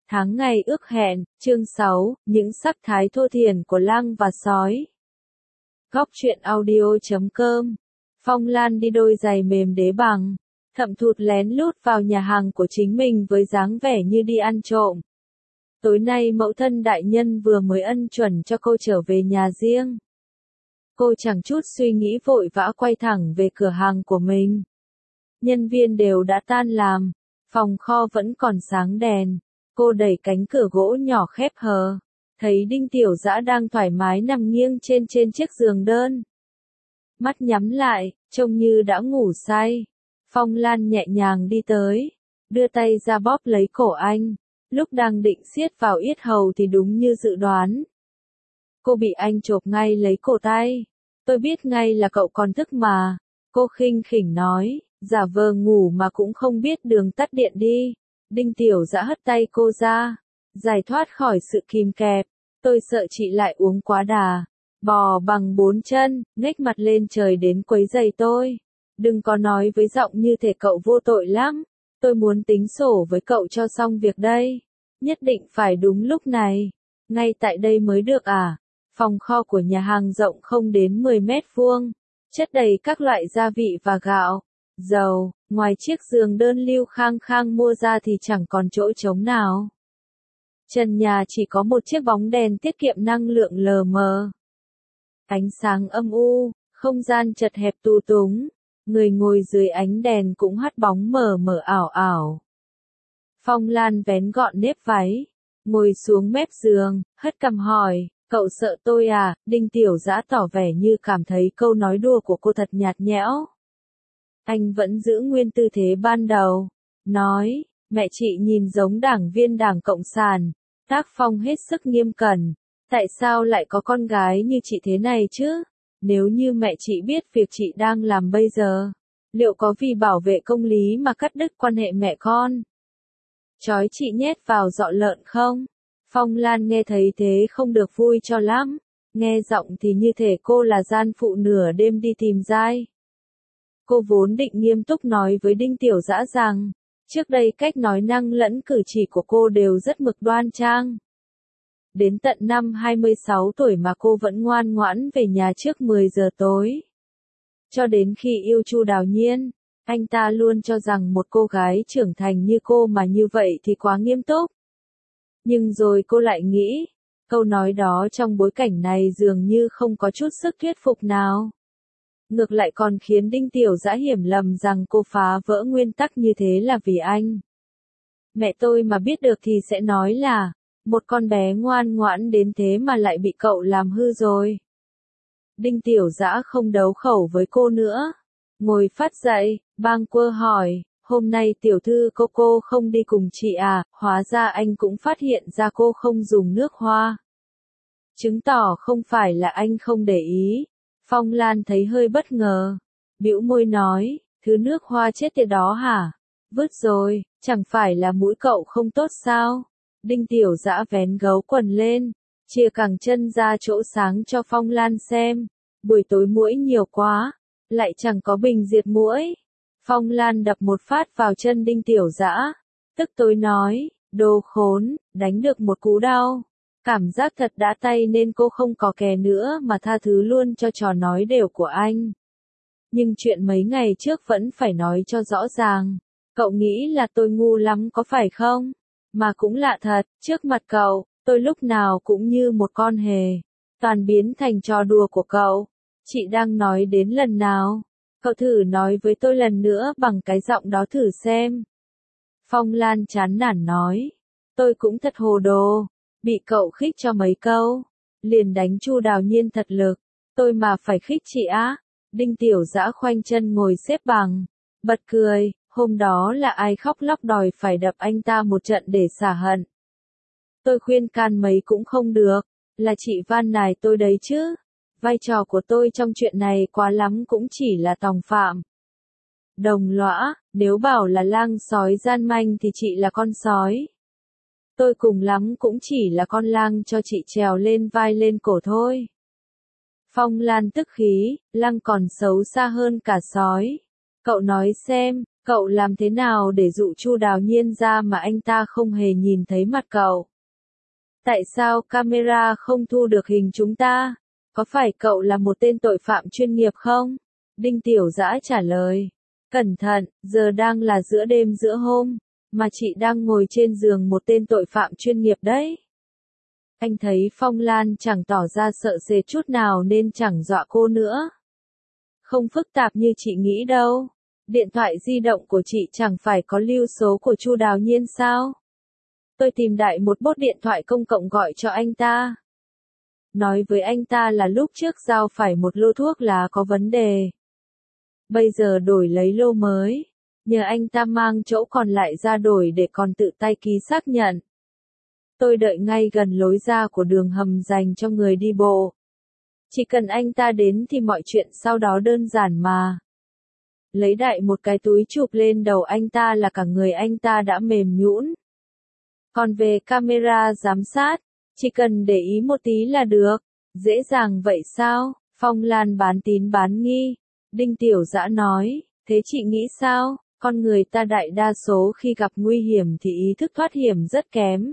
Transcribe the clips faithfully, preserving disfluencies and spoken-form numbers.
Tháng ngày ước hẹn, chương sáu, những sắc thái thô thiển của lang và sói. Góc truyện audio chấm com. Phong Lan đi đôi giày mềm đế bằng, thậm thụt lén lút vào nhà hàng của chính mình với dáng vẻ như đi ăn trộm. Tối nay mẫu thân đại nhân vừa mới ân chuẩn cho cô trở về nhà riêng. Cô chẳng chút suy nghĩ vội vã quay thẳng về cửa hàng của mình. Nhân viên đều đã tan làm, phòng kho vẫn còn sáng đèn. Cô đẩy cánh cửa gỗ nhỏ khép hờ, thấy Đinh Tiểu Dã đang thoải mái nằm nghiêng trên trên chiếc giường đơn. Mắt nhắm lại, trông như đã ngủ say. Phong Lan nhẹ nhàng đi tới, đưa tay ra bóp lấy cổ anh, lúc đang định siết vào yết hầu thì đúng như dự đoán. Cô bị anh chộp ngay lấy cổ tay. Tôi biết ngay là cậu còn thức mà. Cô khinh khỉnh nói, giả vờ ngủ mà cũng không biết đường tắt điện đi. Đinh Tiểu Dã hất tay cô ra, giải thoát khỏi sự kìm kẹp. Tôi sợ chị lại uống quá đà, bò bằng bốn chân, ngếch mặt lên trời đến quấy giày tôi. Đừng có nói với giọng như thể cậu vô tội lắm. Tôi muốn tính sổ với cậu cho xong việc đây. Nhất định phải đúng lúc này. Ngay tại đây mới được à? Phòng kho của nhà hàng rộng không đến mười mét vuông, chất đầy các loại gia vị và gạo, dầu. Ngoài chiếc giường đơn Lưu Khang Khang mua ra thì chẳng còn chỗ trống nào. Trần nhà chỉ có một chiếc bóng đèn tiết kiệm năng lượng lờ mờ. Ánh sáng âm u, không gian chật hẹp tù túng, người ngồi dưới ánh đèn cũng hắt bóng mờ mờ ảo ảo. Phong Lan vén gọn nếp váy, ngồi xuống mép giường, hất cằm hỏi, cậu sợ tôi à? Đinh Tiểu Dã tỏ vẻ như cảm thấy câu nói đùa của cô thật nhạt nhẽo. Anh vẫn giữ nguyên tư thế ban đầu, nói, mẹ chị nhìn giống đảng viên Đảng Cộng sản, tác phong hết sức nghiêm cẩn, tại sao lại có con gái như chị thế này chứ? Nếu như mẹ chị biết việc chị đang làm bây giờ, liệu có vì bảo vệ công lý mà cắt đứt quan hệ mẹ con? Chói chị nhét vào giọ lợn không? Phong Lan nghe thấy thế không được vui cho lắm, nghe giọng thì như thể cô là gian phụ nửa đêm đi tìm giai. Cô vốn định nghiêm túc nói với Đinh Tiểu Dã rằng, trước đây cách nói năng lẫn cử chỉ của cô đều rất mực đoan trang. Đến tận năm hai mươi sáu tuổi mà cô vẫn ngoan ngoãn về nhà trước mười giờ tối. Cho đến khi yêu Chu Đào Nhiên, anh ta luôn cho rằng một cô gái trưởng thành như cô mà như vậy thì quá nghiêm túc. Nhưng rồi cô lại nghĩ, câu nói đó trong bối cảnh này dường như không có chút sức thuyết phục nào. Ngược lại còn khiến Đinh Tiểu Dã hiểu lầm rằng cô phá vỡ nguyên tắc như thế là vì anh. Mẹ tôi mà biết được thì sẽ nói là, một con bé ngoan ngoãn đến thế mà lại bị cậu làm hư rồi. Đinh Tiểu Dã không đấu khẩu với cô nữa. Ngồi phát dậy, bâng quơ hỏi, hôm nay tiểu thư cô cô không đi cùng chị à? Hóa ra anh cũng phát hiện ra cô không dùng nước hoa. Chứng tỏ không phải là anh không để ý. Phong Lan thấy hơi bất ngờ, bĩu môi nói, thứ nước hoa chết tiệt đó hả? Vứt rồi, chẳng phải là mũi cậu không tốt sao? Đinh Tiểu Dã vén gấu quần lên, chìa cẳng chân ra chỗ sáng cho Phong Lan xem. Buổi tối muỗi nhiều quá, lại chẳng có bình diệt muỗi. Phong Lan đập một phát vào chân Đinh Tiểu Dã, tức tối nói, đồ khốn, đánh được một cú đau. Cảm giác thật đã tay nên cô không có kè nữa mà tha thứ luôn cho trò nói đều của anh. Nhưng chuyện mấy ngày trước vẫn phải nói cho rõ ràng. Cậu nghĩ là tôi ngu lắm có phải không? Mà cũng lạ thật, trước mặt cậu, tôi lúc nào cũng như một con hề. Toàn biến thành trò đùa của cậu. Chị đang nói đến lần nào? Cậu thử nói với tôi lần nữa bằng cái giọng đó thử xem. Phong Lan chán nản nói. Tôi cũng thật hồ đồ. Bị cậu khích cho mấy câu, liền đánh Chu Đào Nhiên thật lực. Tôi mà phải khích chị á? Đinh Tiểu Dã khoanh chân ngồi xếp bằng, bật cười. Hôm đó là ai khóc lóc đòi phải đập anh ta một trận để xả hận. Tôi khuyên can mấy cũng không được, là chị van nài tôi đấy chứ. Vai trò của tôi trong chuyện này quá lắm cũng chỉ là tòng phạm. Đồng lõa, nếu bảo là lang sói gian manh thì chị là con sói. Tôi cùng lắm cũng chỉ là con lang cho chị trèo lên vai lên cổ thôi. Phong Lan tức khí, lang còn xấu xa hơn cả sói. Cậu nói xem, Cậu làm thế nào để dụ Chu Đào Nhiên ra mà anh ta không hề nhìn thấy mặt cậu? Tại sao camera không thu được hình chúng ta? Có phải cậu là một tên tội phạm chuyên nghiệp không? Đinh Tiểu Dã trả lời. Cẩn thận, giờ đang là giữa đêm giữa hôm, mà chị đang ngồi trên giường một tên tội phạm chuyên nghiệp đấy. Anh thấy Phong Lan chẳng tỏ ra sợ sệt chút nào nên chẳng dọa cô nữa. Không phức tạp như chị nghĩ đâu. Điện thoại di động của chị chẳng phải có lưu số của Chu Đào Nhiên sao? Tôi tìm đại một bốt điện thoại công cộng gọi cho anh ta. Nói với anh ta là lúc trước giao phải một lô thuốc lá có vấn đề. Bây giờ đổi lấy lô mới. Nhờ anh ta mang chỗ còn lại ra đổi để còn tự tay ký xác nhận. Tôi đợi ngay gần lối ra của đường hầm dành cho người đi bộ. Chỉ cần anh ta đến thì mọi chuyện sau đó đơn giản mà. Lấy đại một cái túi chụp lên đầu anh ta là cả người anh ta đã mềm nhũn. Còn về camera giám sát, chỉ cần để ý một tí là được. Dễ dàng vậy sao? Phong Lan bán tín bán nghi. Đinh Tiểu Dã nói, thế chị nghĩ sao? Con người ta đại đa số khi gặp nguy hiểm thì ý thức thoát hiểm rất kém.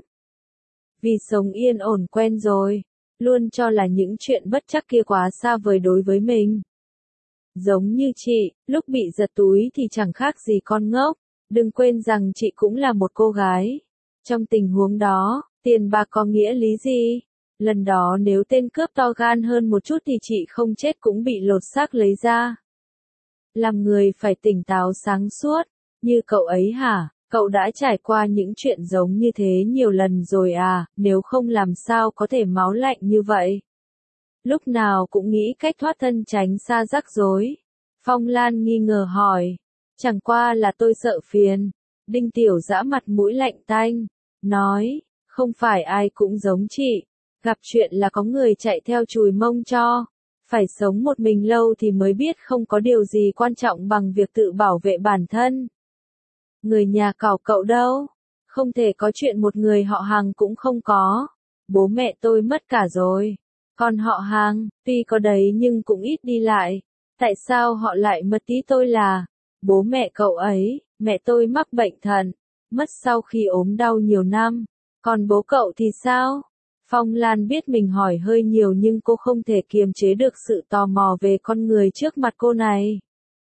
Vì sống yên ổn quen rồi, luôn cho là những chuyện bất trắc kia quá xa vời đối với mình. Giống như chị, lúc bị giật túi thì chẳng khác gì con ngốc. Đừng quên rằng chị cũng là một cô gái. Trong tình huống đó, tiền bạc có nghĩa lý gì? Lần đó nếu tên cướp to gan hơn một chút thì chị không chết cũng bị lột xác lấy ra. Làm người phải tỉnh táo sáng suốt, như cậu ấy hả? Cậu đã trải qua những chuyện giống như thế nhiều lần rồi à, nếu không làm sao có thể máu lạnh như vậy? Lúc nào cũng nghĩ cách thoát thân tránh xa rắc rối. Phong Lan nghi ngờ hỏi. Chẳng qua là tôi sợ phiền. Đinh Tiểu Dã mặt mũi lạnh tanh. Nói, không phải ai cũng giống chị. Gặp chuyện là có người chạy theo chùi mông cho. Phải sống một mình lâu thì mới biết không có điều gì quan trọng bằng việc tự bảo vệ bản thân. Người nhà cậu cậu đâu? Không thể có chuyện một người họ hàng cũng không có. Bố mẹ tôi mất cả rồi. Còn họ hàng, tuy có đấy nhưng cũng ít đi lại. Tại sao họ lại mất tí tôi là? Bố mẹ cậu ấy, mẹ tôi mắc bệnh thận, mất sau khi ốm đau nhiều năm. Còn bố cậu thì sao? Phong Lan biết mình hỏi hơi nhiều nhưng cô không thể kiềm chế được sự tò mò về con người trước mặt cô này.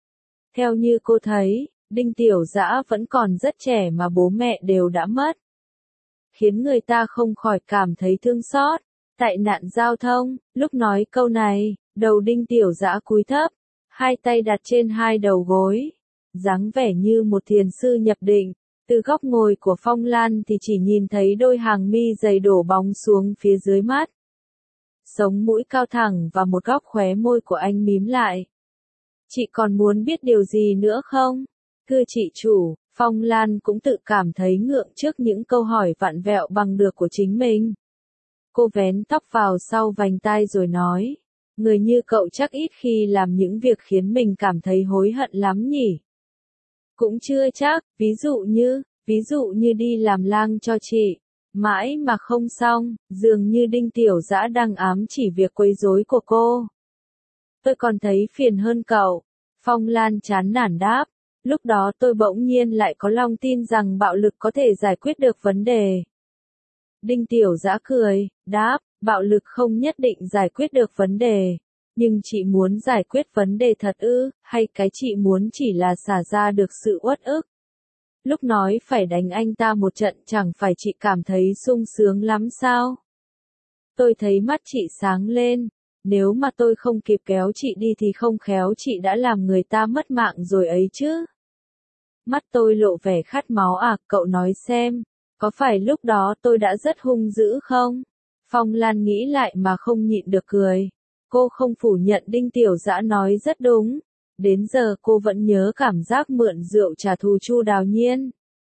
Theo như cô thấy, Đinh Tiểu Dã vẫn còn rất trẻ mà bố mẹ đều đã mất. Khiến người ta không khỏi cảm thấy thương xót. Tại nạn giao thông, lúc nói câu này, đầu Đinh Tiểu Dã cúi thấp, hai tay đặt trên hai đầu gối, dáng vẻ như một thiền sư nhập định. Từ góc ngồi của Phong Lan thì chỉ nhìn thấy đôi hàng mi dày đổ bóng xuống phía dưới mắt. Sống mũi cao thẳng và một góc khóe môi của anh mím lại. Chị còn muốn biết điều gì nữa không? Thưa chị chủ, Phong Lan cũng tự cảm thấy ngượng trước những câu hỏi vặn vẹo bằng được của chính mình. Cô vén tóc vào sau vành tai rồi nói, người như cậu chắc ít khi làm những việc khiến mình cảm thấy hối hận lắm nhỉ? Cũng chưa chắc, ví dụ như, ví dụ như đi làm lang cho chị, mãi mà không xong, dường như Đinh Tiểu Dã đang ám chỉ việc quấy rối của cô. Tôi còn thấy phiền hơn cậu. Phong Lan chán nản đáp, lúc đó tôi bỗng nhiên lại có lòng tin rằng bạo lực có thể giải quyết được vấn đề. Đinh Tiểu Dã cười, đáp, bạo lực không nhất định giải quyết được vấn đề. Nhưng chị muốn giải quyết vấn đề thật ư, hay cái chị muốn chỉ là xả ra được sự uất ức? Lúc nói phải đánh anh ta một trận chẳng phải chị cảm thấy sung sướng lắm sao? Tôi thấy mắt chị sáng lên, nếu mà tôi không kịp kéo chị đi thì không khéo chị đã làm người ta mất mạng rồi ấy chứ. Mắt tôi lộ vẻ khát máu à, cậu nói xem, có phải lúc đó tôi đã rất hung dữ không? Phong Lan nghĩ lại mà không nhịn được cười. Cô không phủ nhận Đinh Tiểu Dã nói rất đúng. Đến giờ cô vẫn nhớ cảm giác mượn rượu trả thù Chu Đào Nhiên.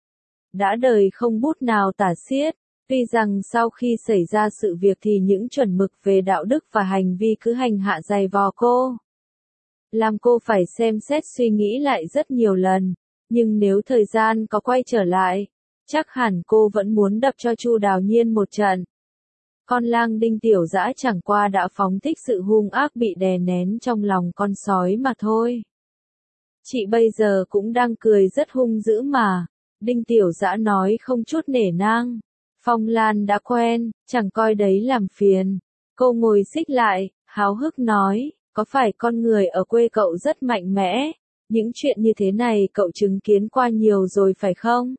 Đã đời không bút nào tả xiết. Tuy rằng sau khi xảy ra sự việc thì những chuẩn mực về đạo đức và hành vi cứ hành hạ dày vò cô. Làm cô phải xem xét suy nghĩ lại rất nhiều lần. Nhưng nếu thời gian có quay trở lại, chắc hẳn cô vẫn muốn đập cho Chu Đào Nhiên một trận. Con lang Đinh Tiểu Dã chẳng qua đã phóng thích sự hung ác bị đè nén trong lòng con sói mà thôi. Chị bây giờ cũng đang cười rất hung dữ mà. Đinh Tiểu Dã nói không chút nể nang. Phong Lan đã quen, chẳng coi đấy làm phiền. Cô ngồi xích lại, háo hức nói, có phải con người ở quê cậu rất mạnh mẽ? Những chuyện như thế này cậu chứng kiến qua nhiều rồi phải không?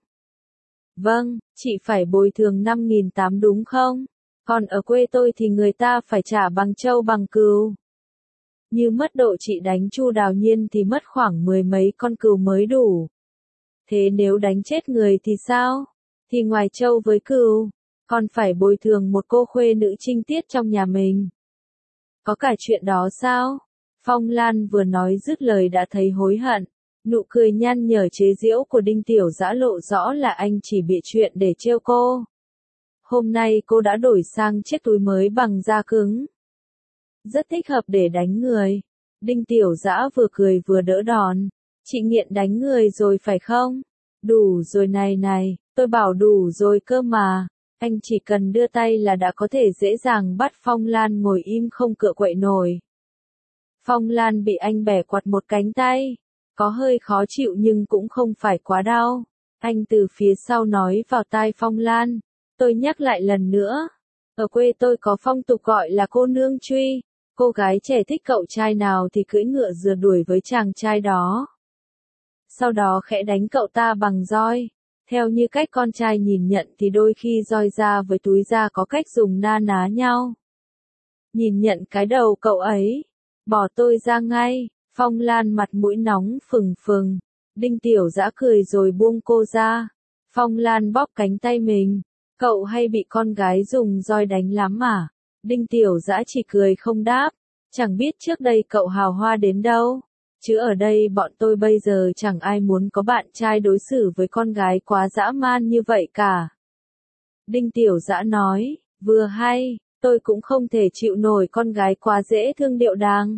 Vâng, chị phải bồi thường năm nghìn tám trăm đúng không? Còn ở quê tôi thì người ta phải trả bằng trâu bằng cừu. Như mất độ chị đánh Chu Đào Nhiên thì mất khoảng mười mấy con cừu mới đủ. Thế nếu đánh chết người thì sao? Thì ngoài trâu với cừu, còn phải bồi thường một cô khuê nữ trinh tiết trong nhà mình. Có cả chuyện đó sao? Phong Lan vừa nói dứt lời đã thấy hối hận. Nụ cười nhăn nhở chế giễu của Đinh Tiểu Dã lộ rõ là anh chỉ bịa chuyện để trêu cô. Hôm nay cô đã đổi sang chiếc túi mới bằng da cứng. Rất thích hợp để đánh người. Đinh Tiểu Dã vừa cười vừa đỡ đòn. Chị nghiện đánh người rồi phải không? Đủ rồi này này, tôi bảo đủ rồi cơ mà. Anh chỉ cần đưa tay là đã có thể dễ dàng bắt Phong Lan ngồi im không cựa quậy nổi. Phong Lan bị anh bẻ quạt một cánh tay. Có hơi khó chịu nhưng cũng không phải quá đau. Anh từ phía sau nói vào tai Phong Lan. Tôi nhắc lại lần nữa. Ở quê tôi có phong tục gọi là cô nương truy. Cô gái trẻ thích cậu trai nào thì cưỡi ngựa rượt đuổi với chàng trai đó. Sau đó khẽ đánh cậu ta bằng roi. Theo như cách con trai nhìn nhận thì đôi khi roi da với túi da có cách dùng na ná nhau. Nhìn nhận cái đầu cậu ấy. Bỏ tôi ra ngay. Phong Lan mặt mũi nóng phừng phừng. Đinh Tiểu Dã cười rồi buông cô ra. Phong Lan bóp cánh tay mình. Cậu hay bị con gái dùng roi đánh lắm à? Đinh Tiểu Dã chỉ cười không đáp. Chẳng biết trước đây cậu hào hoa đến đâu. Chứ ở đây bọn tôi bây giờ chẳng ai muốn có bạn trai đối xử với con gái quá dã man như vậy cả. Đinh Tiểu Dã nói, vừa hay, tôi cũng không thể chịu nổi con gái quá dễ thương điệu đàng.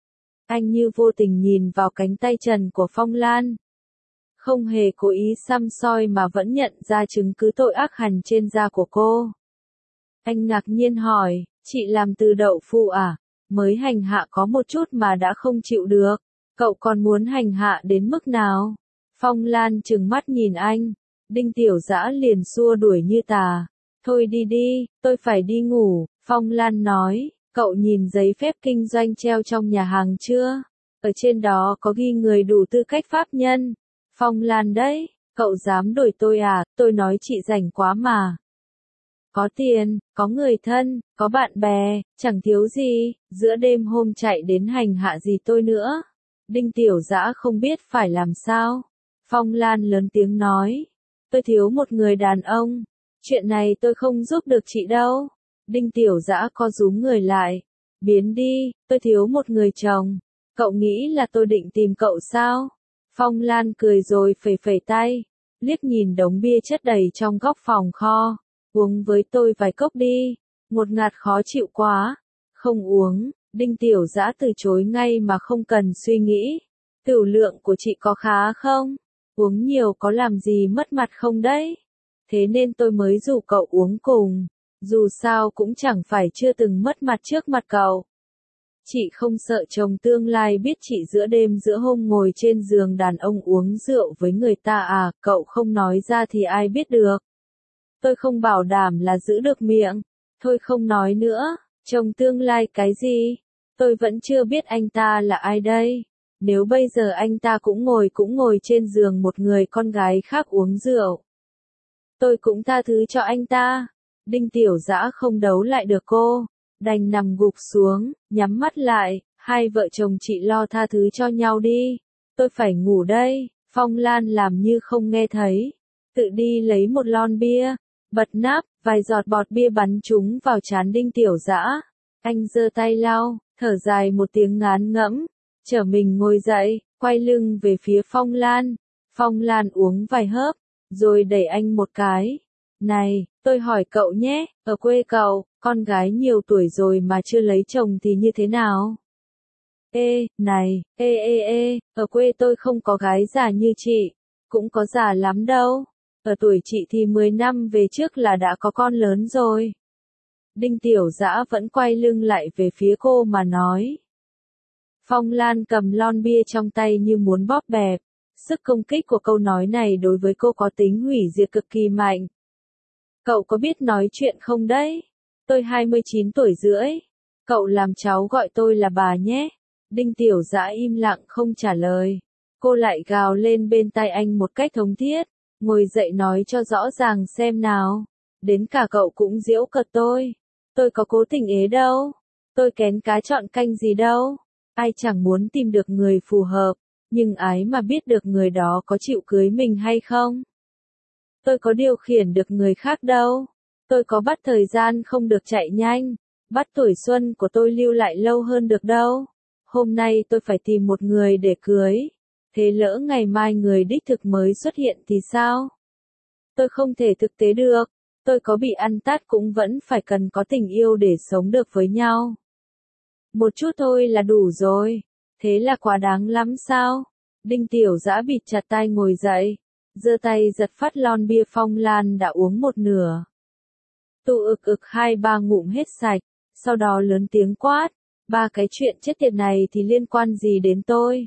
Anh như vô tình nhìn vào cánh tay trần của Phong Lan. Không hề cố ý săm soi mà vẫn nhận ra chứng cứ tội ác hằn trên da của cô. Anh ngạc nhiên hỏi, chị làm từ đậu phụ à? Mới hành hạ có một chút mà đã không chịu được. Cậu còn muốn hành hạ đến mức nào? Phong Lan trừng mắt nhìn anh. Đinh Tiểu Dã liền xua đuổi như tà. Thôi đi đi, tôi phải đi ngủ. Phong Lan nói, cậu nhìn giấy phép kinh doanh treo trong nhà hàng chưa? Ở trên đó có ghi người đủ tư cách pháp nhân. Phong Lan đấy, cậu dám đuổi tôi à? Tôi nói chị rảnh quá mà. Có tiền, có người thân, có bạn bè, chẳng thiếu gì, giữa đêm hôm chạy đến hành hạ gì tôi nữa. Đinh Tiểu Dã không biết phải làm sao. Phong Lan lớn tiếng nói, tôi thiếu một người đàn ông, chuyện này tôi không giúp được chị đâu. Đinh Tiểu Dã co rúm người lại, biến đi, tôi thiếu một người chồng. Cậu nghĩ là tôi định tìm cậu sao? Phong Lan cười rồi phẩy phẩy tay, liếc nhìn đống bia chất đầy trong góc phòng kho. Uống với tôi vài cốc đi, ngột ngạt khó chịu quá. Không uống, Đinh Tiểu Dã từ chối ngay mà không cần suy nghĩ. Tửu lượng của chị có khá không? Uống nhiều có làm gì mất mặt không đấy? Thế nên tôi mới rủ cậu uống cùng. Dù sao cũng chẳng phải chưa từng mất mặt trước mặt cậu. Chị không sợ chồng tương lai biết chị giữa đêm giữa hôm ngồi trên giường đàn ông uống rượu với người ta à? Cậu không nói ra thì ai biết được. Tôi không bảo đảm là giữ được miệng. Thôi không nói nữa, chồng tương lai cái gì? Tôi vẫn chưa biết anh ta là ai đây. Nếu bây giờ anh ta cũng ngồi cũng ngồi trên giường một người con gái khác uống rượu, tôi cũng tha thứ cho anh ta. Đinh Tiểu Dã không đấu lại được cô, đành nằm gục xuống, nhắm mắt lại. Hai vợ chồng chị lo tha thứ cho nhau đi. Tôi phải ngủ đây. Phong Lan làm như không nghe thấy, tự đi lấy một lon bia, bật nắp, vài giọt bọt bia bắn trúng vào trán Đinh Tiểu Dã. Anh giơ tay lau, thở dài một tiếng ngán ngẫm, trở mình ngồi dậy, quay lưng về phía Phong Lan. Phong Lan uống vài hớp, rồi đẩy anh một cái. Này, tôi hỏi cậu nhé, ở quê cậu, con gái nhiều tuổi rồi mà chưa lấy chồng thì như thế nào? Ê, này, ê ê ê, ở quê tôi không có gái già như chị, cũng có già lắm đâu. Ở tuổi chị thì mười năm về trước là đã có con lớn rồi. Đinh Tiểu Dã vẫn quay lưng lại về phía cô mà nói. Phong Lan cầm lon bia trong tay như muốn bóp bẹp. Sức công kích của câu nói này đối với cô có tính hủy diệt cực kỳ mạnh. Cậu có biết nói chuyện không đấy? Tôi hai mươi chín tuổi rưỡi. Cậu làm cháu gọi tôi là bà nhé. Đinh Tiểu Dã im lặng không trả lời. Cô lại gào lên bên tai anh một cách thống thiết. Ngồi dậy nói cho rõ ràng xem nào. Đến cả cậu cũng giễu cợt tôi. Tôi có cố tình ế đâu. Tôi kén cá chọn canh gì đâu. Ai chẳng muốn tìm được người phù hợp. Nhưng ái mà biết được người đó có chịu cưới mình hay không. Tôi có điều khiển được người khác đâu. Tôi có bắt thời gian không được chạy nhanh. Bắt tuổi xuân của tôi lưu lại lâu hơn được đâu. Hôm nay tôi phải tìm một người để cưới. Thế lỡ ngày mai người đích thực mới xuất hiện thì sao? Tôi không thể thực tế được. Tôi có bị ăn tát cũng vẫn phải cần có tình yêu để sống được với nhau. Một chút thôi là đủ rồi. Thế là quá đáng lắm sao? Đinh Tiểu Dã bịt chặt tai ngồi dậy. Giơ tay giật phát lon bia Phong Lan đã uống một nửa. Tụ ực ực hai ba ngụm hết sạch. Sau đó lớn tiếng quát. Ba cái chuyện chết tiệt này thì liên quan gì đến tôi?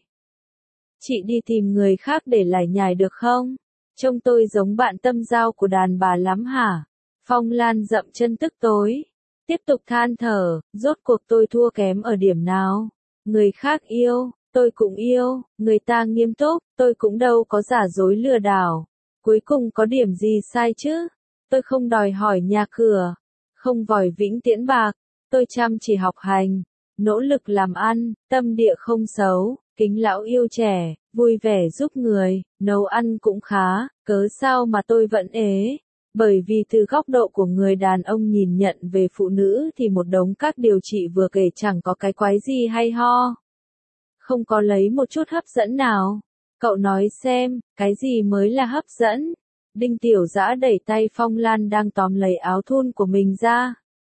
Chị đi tìm người khác để lải nhải được không? Trông tôi giống bạn tâm giao của đàn bà lắm hả? Phong Lan dậm chân tức tối. Tiếp tục than thở, rốt cuộc tôi thua kém ở điểm nào? Người khác yêu, tôi cũng yêu, người ta nghiêm túc, tôi cũng đâu có giả dối lừa đảo. Cuối cùng có điểm gì sai chứ? Tôi không đòi hỏi nhà cửa, không vòi vĩnh tiễn bạc, tôi chăm chỉ học hành, nỗ lực làm ăn, tâm địa không xấu, kính lão yêu trẻ, vui vẻ giúp người, nấu ăn cũng khá, cớ sao mà tôi vẫn ế? Bởi vì từ góc độ của người đàn ông nhìn nhận về phụ nữ thì một đống các điều chị vừa kể chẳng có cái quái gì hay ho. Không có lấy một chút hấp dẫn nào. Cậu nói xem, cái gì mới là hấp dẫn? Đinh Tiểu Dã đẩy tay Phong Lan đang tóm lấy áo thun của mình ra.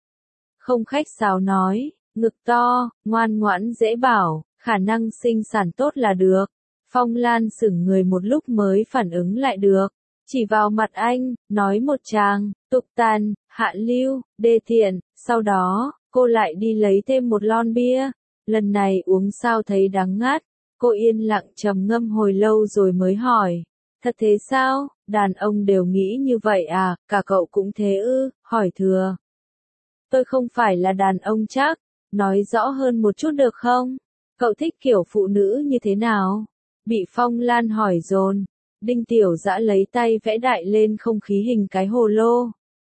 Không khách sáo nói, ngực to, ngoan ngoãn dễ bảo, khả năng sinh sản tốt là được. Phong Lan sững người một lúc mới phản ứng lại được. Chỉ vào mặt anh, nói một tràng, tục tàn, hạ lưu, đê tiện, sau đó, cô lại đi lấy thêm một lon bia. Lần này uống sao thấy đắng ngắt. Cô yên lặng trầm ngâm hồi lâu rồi mới hỏi. Thật thế sao? Đàn ông đều nghĩ như vậy à? Cả cậu cũng thế ư? Hỏi thừa. Tôi không phải là đàn ông chắc. Nói rõ hơn một chút được không? Cậu thích kiểu phụ nữ như thế nào? Bị Phong Lan hỏi dồn. Đinh Tiểu Dã lấy tay vẽ đại lên không khí hình cái hồ lô.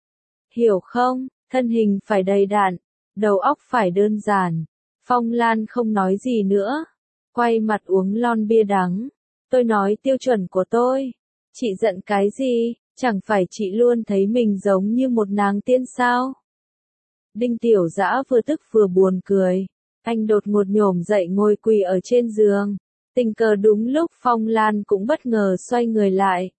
Hiểu không? Thân hình phải đầy đặn, đầu óc phải đơn giản. Phong Lan không nói gì nữa. Quay mặt uống lon bia đắng. Tôi nói tiêu chuẩn của tôi. Chị giận cái gì? Chẳng phải chị luôn thấy mình giống như một nàng tiên sao? Đinh Tiểu Dã vừa tức vừa buồn cười. Anh đột ngột nhổm dậy ngồi quỳ ở trên giường. Tình cờ đúng lúc Phong Lan cũng bất ngờ xoay người lại.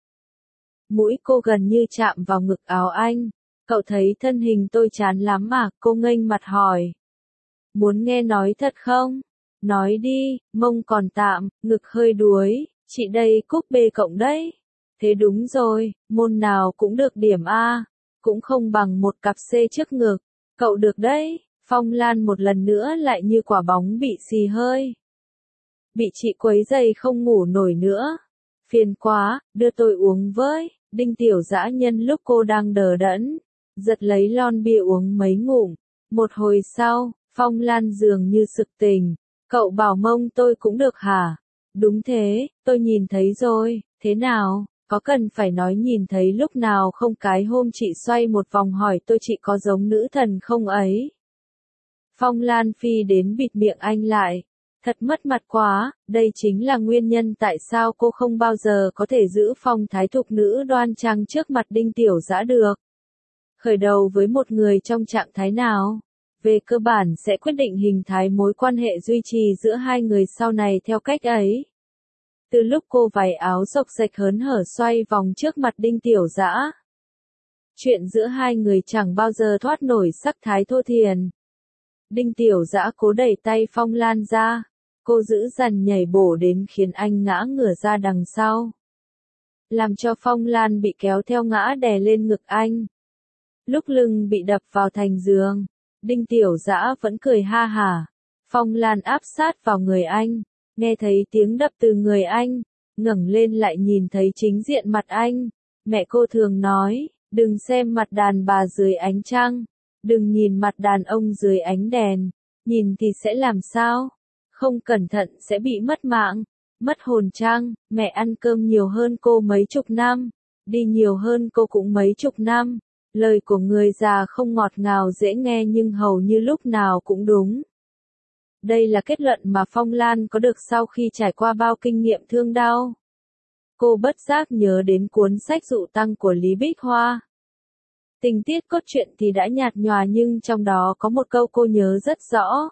Mũi cô gần như chạm vào ngực áo anh. Cậu thấy thân hình tôi chán lắm à? Cô nghênh mặt hỏi. Muốn nghe nói thật không? Nói đi, mông còn tạm, ngực hơi đuối, chị đây cúp B cộng đấy. Thế đúng rồi, môn nào cũng được điểm A, cũng không bằng một cặp C trước ngực. Cậu được đấy. Phong Lan một lần nữa lại như quả bóng bị xì hơi. Bị chị quấy giày không ngủ nổi nữa. Phiền quá, đưa tôi uống với. Đinh Tiểu Dã nhân lúc cô đang đờ đẫn, giật lấy lon bia uống mấy ngụm. Một hồi sau, Phong Lan dường như sực tỉnh. Cậu bảo mông tôi cũng được hả? Đúng thế, tôi nhìn thấy rồi. Thế nào? Có cần phải nói nhìn thấy lúc nào không? Cái hôm chị xoay một vòng hỏi tôi chị có giống nữ thần không ấy? Phong Lan phi đến bịt miệng anh lại. Thật mất mặt quá, đây chính là nguyên nhân tại sao cô không bao giờ có thể giữ phong thái thục nữ đoan trang trước mặt Đinh Tiểu Dã được. Khởi đầu với một người trong trạng thái nào, về cơ bản sẽ quyết định hình thái mối quan hệ duy trì giữa hai người sau này theo cách ấy. Từ lúc cô váy áo xộc xệch hớn hở xoay vòng trước mặt Đinh Tiểu Dã, chuyện giữa hai người chẳng bao giờ thoát nổi sắc thái thô thiển. Đinh Tiểu Dã cố đẩy tay Phong Lan ra, cô giữ dằn nhảy bổ đến khiến anh ngã ngửa ra đằng sau, làm cho Phong Lan bị kéo theo ngã đè lên ngực anh. Lúc lưng bị đập vào thành giường, Đinh Tiểu Dã vẫn cười ha hả. Phong Lan áp sát vào người anh, nghe thấy tiếng đập từ người anh, ngẩng lên lại nhìn thấy chính diện mặt anh. Mẹ cô thường nói, đừng xem mặt đàn bà dưới ánh trăng, đừng nhìn mặt đàn ông dưới ánh đèn, nhìn thì sẽ làm sao? Không cẩn thận sẽ bị mất mạng, mất hồn chăng? Mẹ ăn cơm nhiều hơn cô mấy chục năm, đi nhiều hơn cô cũng mấy chục năm. Lời của người già không ngọt ngào dễ nghe nhưng hầu như lúc nào cũng đúng. Đây là kết luận mà Phong Lan có được sau khi trải qua bao kinh nghiệm thương đau. Cô bất giác nhớ đến cuốn sách Dụ Tăng của Lý Bích Hoa. Tình tiết cốt truyện thì đã nhạt nhòa nhưng trong đó có một câu cô nhớ rất rõ.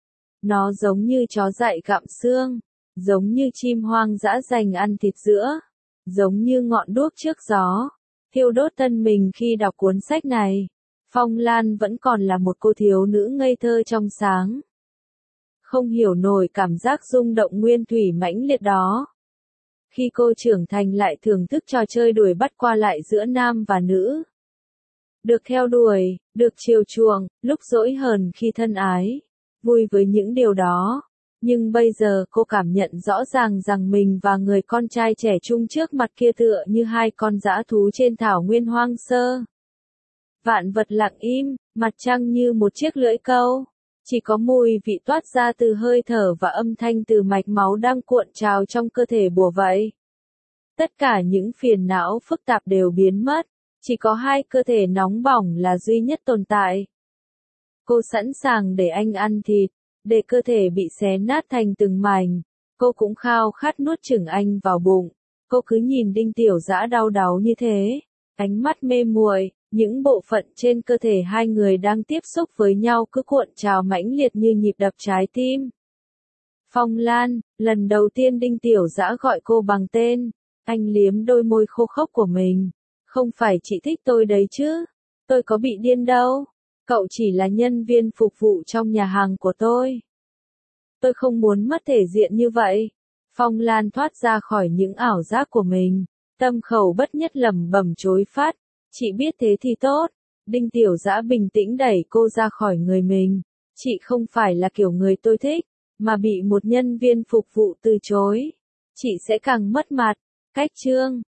Nó giống như chó dại gặm xương, giống như chim hoang dã dành ăn thịt giữa, giống như ngọn đuốc trước gió, thiêu đốt thân mình. Khi đọc cuốn sách này, Phong Lan vẫn còn là một cô thiếu nữ ngây thơ trong sáng. Không hiểu nổi cảm giác rung động nguyên thủy mãnh liệt đó. Khi cô trưởng thành lại thưởng thức trò chơi đuổi bắt qua lại giữa nam và nữ. Được theo đuổi, được chiều chuộng, lúc dỗi hờn khi thân ái, vui với những điều đó. Nhưng bây giờ cô cảm nhận rõ ràng rằng mình và người con trai trẻ trung trước mặt kia tựa như hai con dã thú trên thảo nguyên hoang sơ. Vạn vật lặng im, mặt trăng như một chiếc lưỡi câu. Chỉ có mùi vị toát ra từ hơi thở và âm thanh từ mạch máu đang cuộn trào trong cơ thể bùa vây. Tất cả những phiền não phức tạp đều biến mất, chỉ có hai cơ thể nóng bỏng là duy nhất tồn tại. Cô sẵn sàng để anh ăn thịt, để cơ thể bị xé nát thành từng mảnh. Cô cũng khao khát nuốt chửng anh vào bụng. Cô cứ nhìn Đinh Tiểu Dã đau đáu như thế, ánh mắt mê muội. Những bộ phận trên cơ thể hai người đang tiếp xúc với nhau cứ cuộn trào mãnh liệt như nhịp đập trái tim. Phong Lan, lần đầu tiên Đinh Tiểu Dã gọi cô bằng tên, anh liếm đôi môi khô khốc của mình. Không phải chị thích tôi đấy chứ, tôi có bị điên đâu, cậu chỉ là nhân viên phục vụ trong nhà hàng của tôi. Tôi không muốn mất thể diện như vậy. Phong Lan thoát ra khỏi những ảo giác của mình, tâm khẩu bất nhất lẩm bẩm chối phát. Chị biết thế thì tốt. Đinh Tiểu Dã bình tĩnh đẩy cô ra khỏi người mình. Chị không phải là kiểu người tôi thích, mà bị một nhân viên phục vụ từ chối. Chị sẽ càng mất mặt. Cách chương